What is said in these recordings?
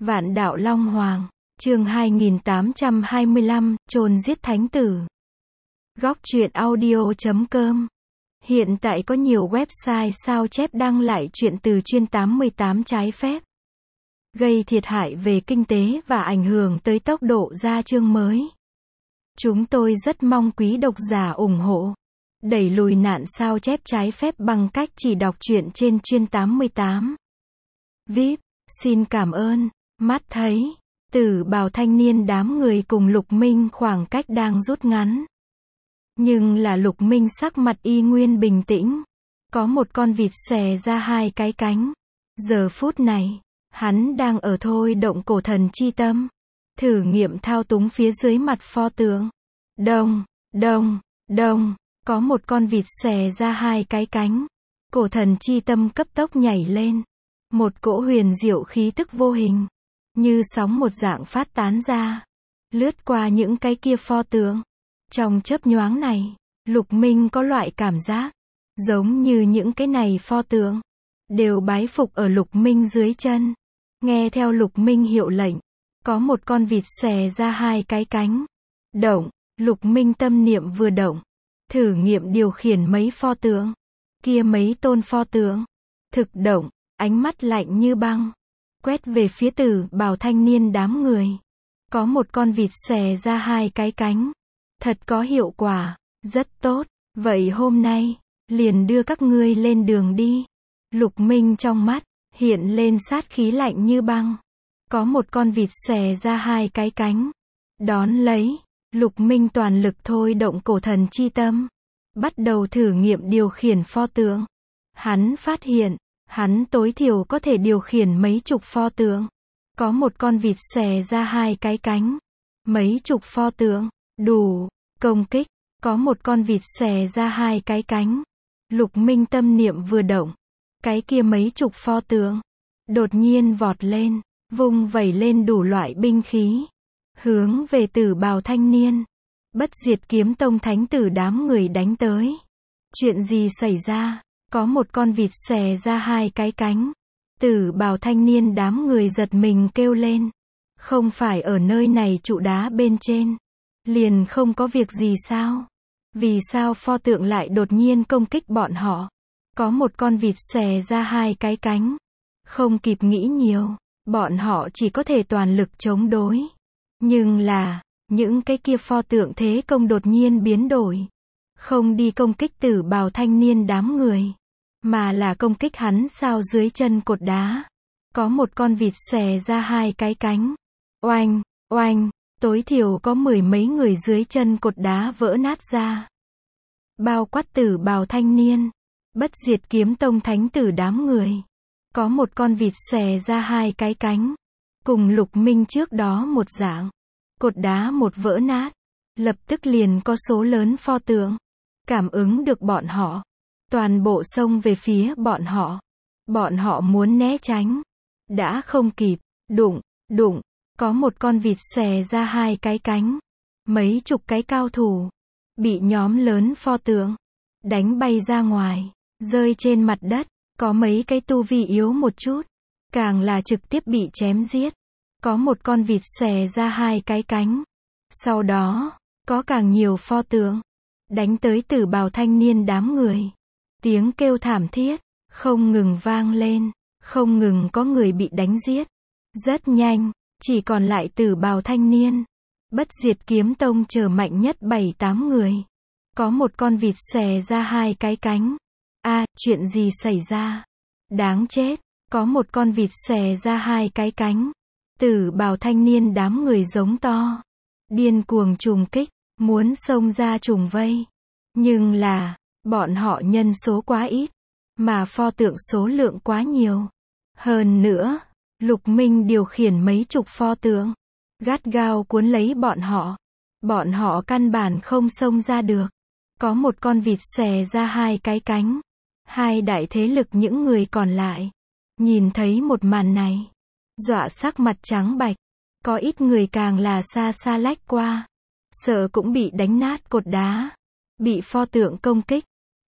Vạn đạo Long Hoàng, chương 2825, trồn giết thánh tử. Góc truyện audio.com. Hiện tại có nhiều website sao chép đăng lại truyện từ chuyên 88 trái phép, gây thiệt hại về kinh tế và ảnh hưởng tới tốc độ ra chương mới. Chúng tôi rất mong quý độc giả ủng hộ, đẩy lùi nạn sao chép trái phép bằng cách chỉ đọc truyện trên chuyên 88. VIP, xin cảm ơn. Mắt thấy Tử Bào thanh niên đám người cùng Lục Minh khoảng cách đang rút ngắn. Nhưng là Lục Minh sắc mặt y nguyên bình tĩnh. Có một con vịt xòe ra hai cái cánh. Giờ phút này, hắn đang ở thôi động cổ thần chi tâm, thử nghiệm thao túng phía dưới mặt pho tượng. Đông, đông, đông, có một con vịt xòe ra hai cái cánh. Cổ thần chi tâm cấp tốc nhảy lên. Một cỗ huyền diệu khí tức vô hình, như sóng một dạng phát tán ra, lướt qua những cái kia pho tượng. Trong chớp nhoáng này, Lục Minh có loại cảm giác, giống như những cái này pho tượng đều bái phục ở Lục Minh dưới chân. Nghe theo Lục Minh hiệu lệnh, có một con vịt xòe ra hai cái cánh. Động, Lục Minh tâm niệm vừa động, thử nghiệm điều khiển mấy pho tượng. Kia mấy tôn pho tượng thực động, ánh mắt lạnh như băng, quét về phía Tử Bào thanh niên đám người. Có một con vịt xòe ra hai cái cánh. Thật có hiệu quả, rất tốt. Vậy hôm nay, liền đưa các ngươi lên đường đi. Lục Minh trong mắt, hiện lên sát khí lạnh như băng. Có một con vịt xòe ra hai cái cánh. Đón lấy, Lục Minh toàn lực thôi động cổ thần chi tâm, bắt đầu thử nghiệm điều khiển pho tượng. Hắn phát hiện, hắn tối thiểu có thể điều khiển mấy chục pho tượng. Có một con vịt xòe ra hai cái cánh. Mấy chục pho tượng, đủ, công kích. Có một con vịt xòe ra hai cái cánh. Lục Minh tâm niệm vừa động. Cái kia mấy chục pho tượng đột nhiên vọt lên, vung vẩy lên đủ loại binh khí, hướng về Tử Bào thanh niên, Bất Diệt Kiếm Tông thánh tử đám người đánh tới. Chuyện gì xảy ra? Có một con vịt xòe ra hai cái cánh. Tử Bào thanh niên đám người giật mình kêu lên. Không phải ở nơi này trụ đá bên trên, liền không có việc gì sao? Vì sao pho tượng lại đột nhiên công kích bọn họ? Có một con vịt xòe ra hai cái cánh. Không kịp nghĩ nhiều, bọn họ chỉ có thể toàn lực chống đối. Nhưng là, những cái kia pho tượng thế công đột nhiên biến đổi. Không đi công kích Tử Bào thanh niên đám người, mà là công kích hắn sao dưới chân cột đá. Có một con vịt xòe ra hai cái cánh. Oanh, oanh, tối thiểu có mười mấy người dưới chân cột đá vỡ nát ra. Bao quát Tử Bào thanh niên, Bất Diệt Kiếm Tông thánh tử đám người. Có một con vịt xòe ra hai cái cánh. Cùng Lục Minh trước đó một dạng. Cột đá một vỡ nát, lập tức liền có số lớn pho tượng cảm ứng được bọn họ, toàn bộ xông về phía bọn họ. Bọn họ muốn né tránh, đã không kịp. Đụng, đụng, có một con vịt xòe ra hai cái cánh. Mấy chục cái cao thủ bị nhóm lớn pho tượng đánh bay ra ngoài, rơi trên mặt đất. Có mấy cái tu vi yếu một chút, càng là trực tiếp bị chém giết. Có một con vịt xòe ra hai cái cánh. Sau đó, có càng nhiều pho tượng đánh tới Tử Bào thanh niên đám người. Tiếng kêu thảm thiết không ngừng vang lên, không ngừng có người bị đánh giết. Rất nhanh, chỉ còn lại Tử Bào thanh niên, Bất Diệt Kiếm Tông chờ mạnh nhất 7-8 người. Có một con vịt xòe ra hai cái cánh. Chuyện gì xảy ra? Đáng chết, có một con vịt xòe ra hai cái cánh. Tử Bào thanh niên đám người giống to, điên cuồng trùng kích, muốn xông ra trùng vây. Nhưng là, bọn họ nhân số quá ít, mà pho tượng số lượng quá nhiều. Hơn nữa, Lục Minh điều khiển mấy chục pho tượng, gắt gao cuốn lấy bọn họ. Bọn họ căn bản không xông ra được. Có một con vịt xòe ra hai cái cánh. Hai đại thế lực những người còn lại nhìn thấy một màn này, dọa sắc mặt trắng bạch. Có ít người càng là xa xa lách qua, sợ cũng bị đánh nát cột đá, bị pho tượng công kích.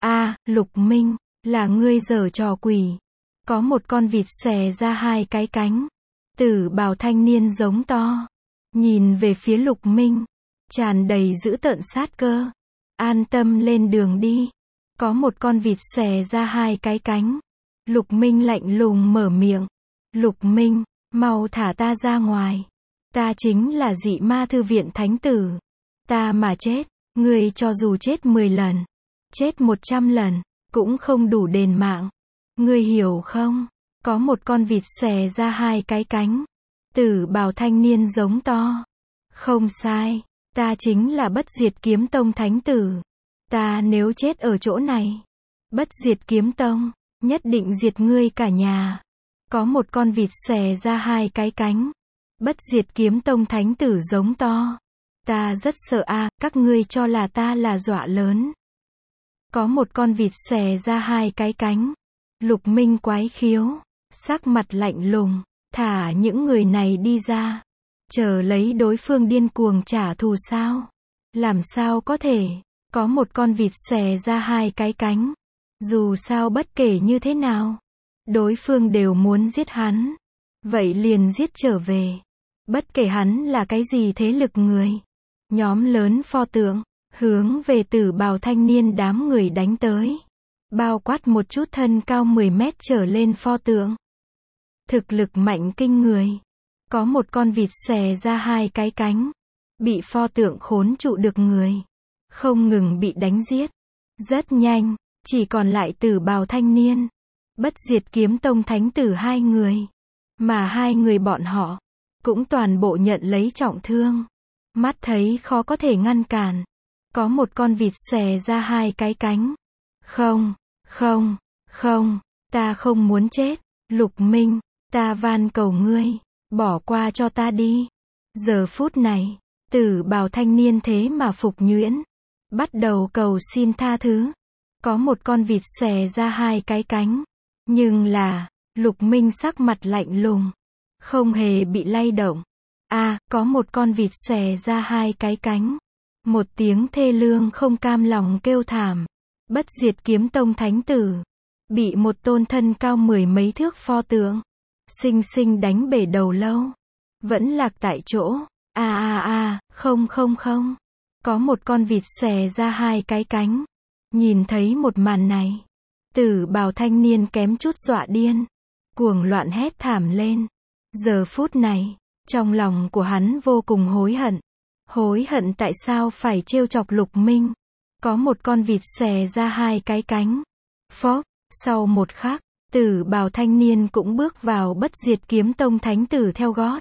Lục Minh, là ngươi giở trò quỷ. Có một con vịt xòe ra hai cái cánh. Tử bào thanh niên giống to, nhìn về phía Lục Minh, tràn đầy dữ tợn sát cơ. An tâm lên đường đi. Có một con vịt xòe ra hai cái cánh. Lục Minh lạnh lùng mở miệng. Lục Minh, mau thả ta ra ngoài. Ta chính là Dị Ma Thư Viện Thánh Tử. Ta mà chết, ngươi cho dù chết 10 lần, chết 100 lần, cũng không đủ đền mạng. Ngươi hiểu không? Có một con vịt xòe ra hai cái cánh. Tử bào thanh niên giống to. Không sai, ta chính là Bất Diệt Kiếm Tông Thánh Tử. Ta nếu chết ở chỗ này, Bất Diệt Kiếm Tông nhất định diệt ngươi cả nhà. Có một con vịt xòe ra hai cái cánh. Bất Diệt Kiếm Tông Thánh Tử giống to. Ta rất sợ các ngươi cho là ta là dọa lớn. Có một con vịt xòe ra hai cái cánh. Lục Minh quái khiếu, sắc mặt lạnh lùng, thả những người này đi ra. Chờ lấy đối phương điên cuồng trả thù sao? Làm sao có thể? Có một con vịt xòe ra hai cái cánh. Dù sao bất kể như thế nào, đối phương đều muốn giết hắn. Vậy liền giết trở về. Bất kể hắn là cái gì thế lực người. Nhóm lớn pho tượng, hướng về tử bào thanh niên đám người đánh tới. Bao quát một chút thân cao 10 mét trở lên pho tượng. Thực lực mạnh kinh người. Có một con vịt xòe ra hai cái cánh. Bị pho tượng khốn trụ được người. Không ngừng bị đánh giết. Rất nhanh, chỉ còn lại tử bào thanh niên. Bất Diệt Kiếm Tông Thánh Tử hai người. Mà hai người bọn họ cũng toàn bộ nhận lấy trọng thương. Mắt thấy khó có thể ngăn cản. Có một con vịt xòe ra hai cái cánh. Không, ta không muốn chết. Lục Minh, ta van cầu ngươi, bỏ qua cho ta đi. Giờ phút này, tử bào thanh niên thế mà phục nhuyễn. Bắt đầu cầu xin tha thứ. Có một con vịt xòe ra hai cái cánh. Nhưng là, Lục Minh sắc mặt lạnh lùng. Không hề bị lay động. Có một con vịt xòe ra hai cái cánh. Một tiếng thê lương không cam lòng kêu thảm. Bất Diệt Kiếm Tông Thánh Tử bị một tôn thân cao 10 mấy thước pho tượng xinh xinh đánh bể đầu lâu. Vẫn lạc tại chỗ. Không. Có một con vịt xòe ra hai cái cánh. Nhìn thấy một màn này, tử bào thanh niên kém chút dọa điên. Cuồng loạn hét thảm lên. Giờ phút này, trong lòng của hắn vô cùng hối hận. Hối hận tại sao phải trêu chọc Lục Minh. Có một con vịt xòe ra hai cái cánh. Phốc, sau một khắc, tử bào thanh niên cũng bước vào Bất Diệt Kiếm Tông Thánh Tử theo gót.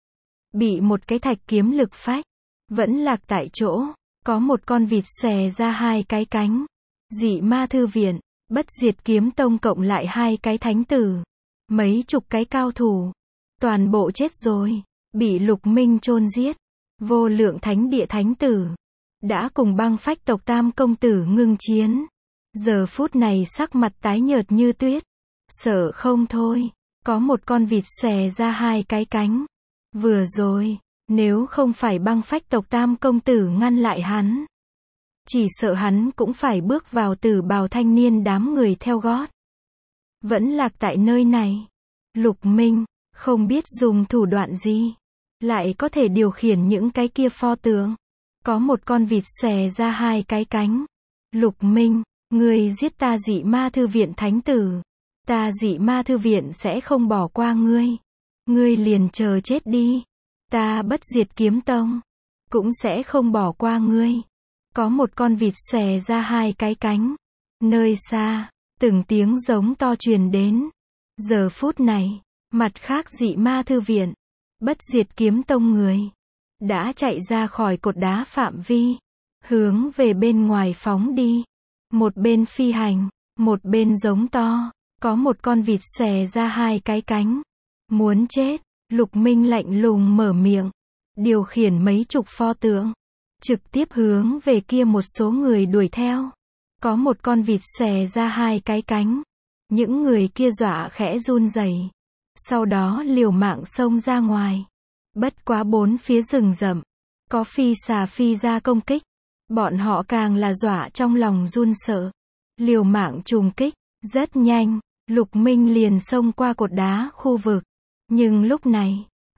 Bị một cái thạch kiếm lực phách. Vẫn lạc tại chỗ. Có một con vịt xòe ra hai cái cánh. Dị Ma Thư Viện, Bất Diệt Kiếm Tông cộng lại hai cái thánh tử. Mấy chục cái cao thủ. Toàn bộ chết rồi. Bị Lục Minh chôn giết. Vô Lượng Thánh Địa Thánh Tử đã cùng Băng Phách tộc Tam công tử ngưng chiến. Giờ phút này sắc mặt tái nhợt như tuyết. Sợ không thôi. Có một con vịt xòe ra hai cái cánh. Vừa rồi, nếu không phải Băng Phách tộc Tam công tử ngăn lại hắn, chỉ sợ hắn cũng phải bước vào tử bào thanh niên đám người theo gót. Vẫn lạc tại nơi này. Lục Minh, không biết dùng thủ đoạn gì, lại có thể điều khiển những cái kia pho tượng. Có một con vịt xòe ra hai cái cánh. Lục Minh, ngươi giết ta Dị Ma Thư Viện Thánh Tử. Ta Dị Ma Thư Viện sẽ không bỏ qua ngươi. Ngươi liền chờ chết đi. Ta Bất Diệt Kiếm Tông cũng sẽ không bỏ qua ngươi. Có một con vịt xòe ra hai cái cánh. Nơi xa, từng tiếng giống to truyền đến. Giờ phút này, mặt khác Dị Ma Thư Viện, Bất Diệt Kiếm Tông người đã chạy ra khỏi cột đá phạm vi, hướng về bên ngoài phóng đi. Một bên phi hành, một bên giống to. Có một con vịt xòe ra hai cái cánh. Muốn chết. Lục Minh lạnh lùng mở miệng, điều khiển mấy chục pho tượng, trực tiếp hướng về kia một số người đuổi theo. Có một con vịt xòe ra hai cái cánh. Những người kia dọa khẽ run rẩy, sau đó liều mạng xông ra ngoài. Bất quá bốn phía rừng rậm, có phi xà phi ra công kích. Bọn họ càng là dọa trong lòng run sợ, liều mạng trùng kích. Rất nhanh, Lục Minh liền xông qua cột đá khu vực. Nhưng lúc này,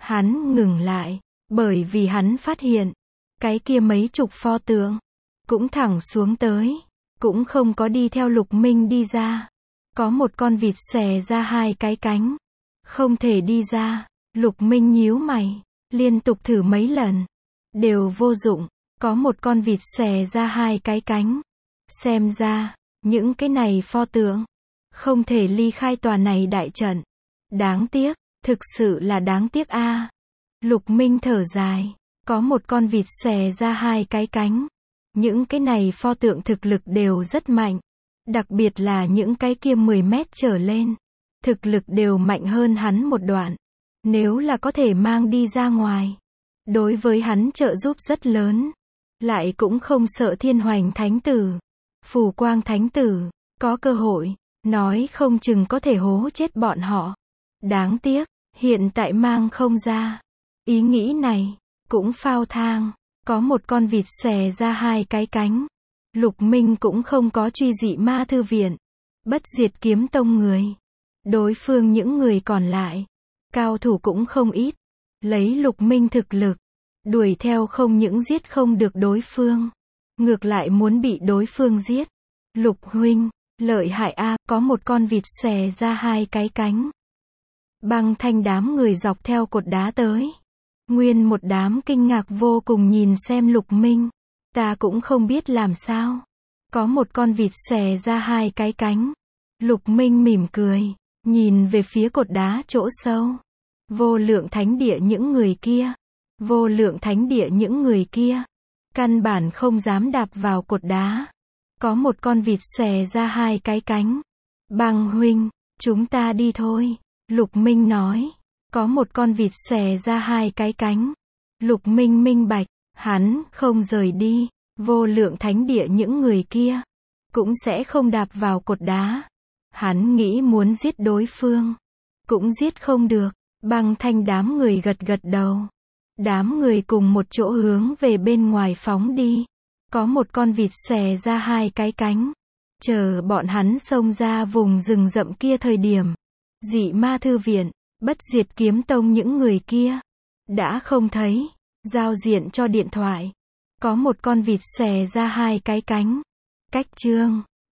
Hắn ngừng lại, bởi vì hắn phát hiện, cái kia mấy chục pho tượng, cũng thẳng xuống tới, cũng không có đi theo Lục Minh đi ra. Có một con vịt xòe ra hai cái cánh, không thể đi ra. Lục Minh nhíu mày, liên tục thử mấy lần, đều vô dụng. Có một con vịt xòe ra hai cái cánh. Xem ra, những cái này pho tượng, không thể ly khai tòa này đại trận. Đáng tiếc, thực sự là đáng tiếc a. Lục Minh thở dài, có một con vịt xòe ra hai cái cánh. Những cái này pho tượng thực lực đều rất mạnh. Đặc biệt là những cái kia 10 mét trở lên. Thực lực đều mạnh hơn hắn một đoạn. Nếu là có thể mang đi ra ngoài, đối với hắn trợ giúp rất lớn. Lại cũng không sợ Thiên Hoành Thánh Tử, Phù Quang Thánh Tử, có cơ hội, nói không chừng có thể hố chết bọn họ. Đáng tiếc, hiện tại mang không ra. Ý nghĩ này, cũng phao thang, có một con vịt xòe ra hai cái cánh. Lục Minh cũng không có truy dị ma thư viện, bất diệt kiếm tông người. Đối phương những người còn lại, cao thủ cũng không ít. Lấy Lục Minh thực lực, đuổi theo không những giết không được đối phương, ngược lại muốn bị đối phương giết. Lục huynh, lợi hại a, có một con vịt xòe ra hai cái cánh. Băng Thanh đám người dọc theo cột đá tới. Nguyên một đám kinh ngạc vô cùng nhìn xem Lục Minh. Ta cũng không biết làm sao. Có một con vịt xòe ra hai cái cánh. Lục Minh mỉm cười, nhìn về phía cột đá chỗ sâu. Vô lượng thánh địa những người kia. Vô lượng thánh địa những người kia. Căn bản không dám đạp vào cột đá. Có một con vịt xòe ra hai cái cánh. Băng huynh, chúng ta đi thôi. Lục Minh nói. Có một con vịt xòe ra hai cái cánh. Lục Minh minh bạch, hắn không rời đi. Vô lượng thánh địa những người kia, cũng sẽ không đạp vào cột đá. Hắn nghĩ muốn giết đối phương, cũng giết không được. Băng Thanh đám người gật gật đầu. Đám người cùng một chỗ hướng về bên ngoài phóng đi. Có một con vịt xòe ra hai cái cánh. Chờ bọn hắn xông ra vùng rừng rậm kia thời điểm, dị ma thư viện, bất diệt kiếm tông những người kia đã không thấy. Giao diện cho điện thoại, có một con vịt xòe ra hai cái cánh. Cách chương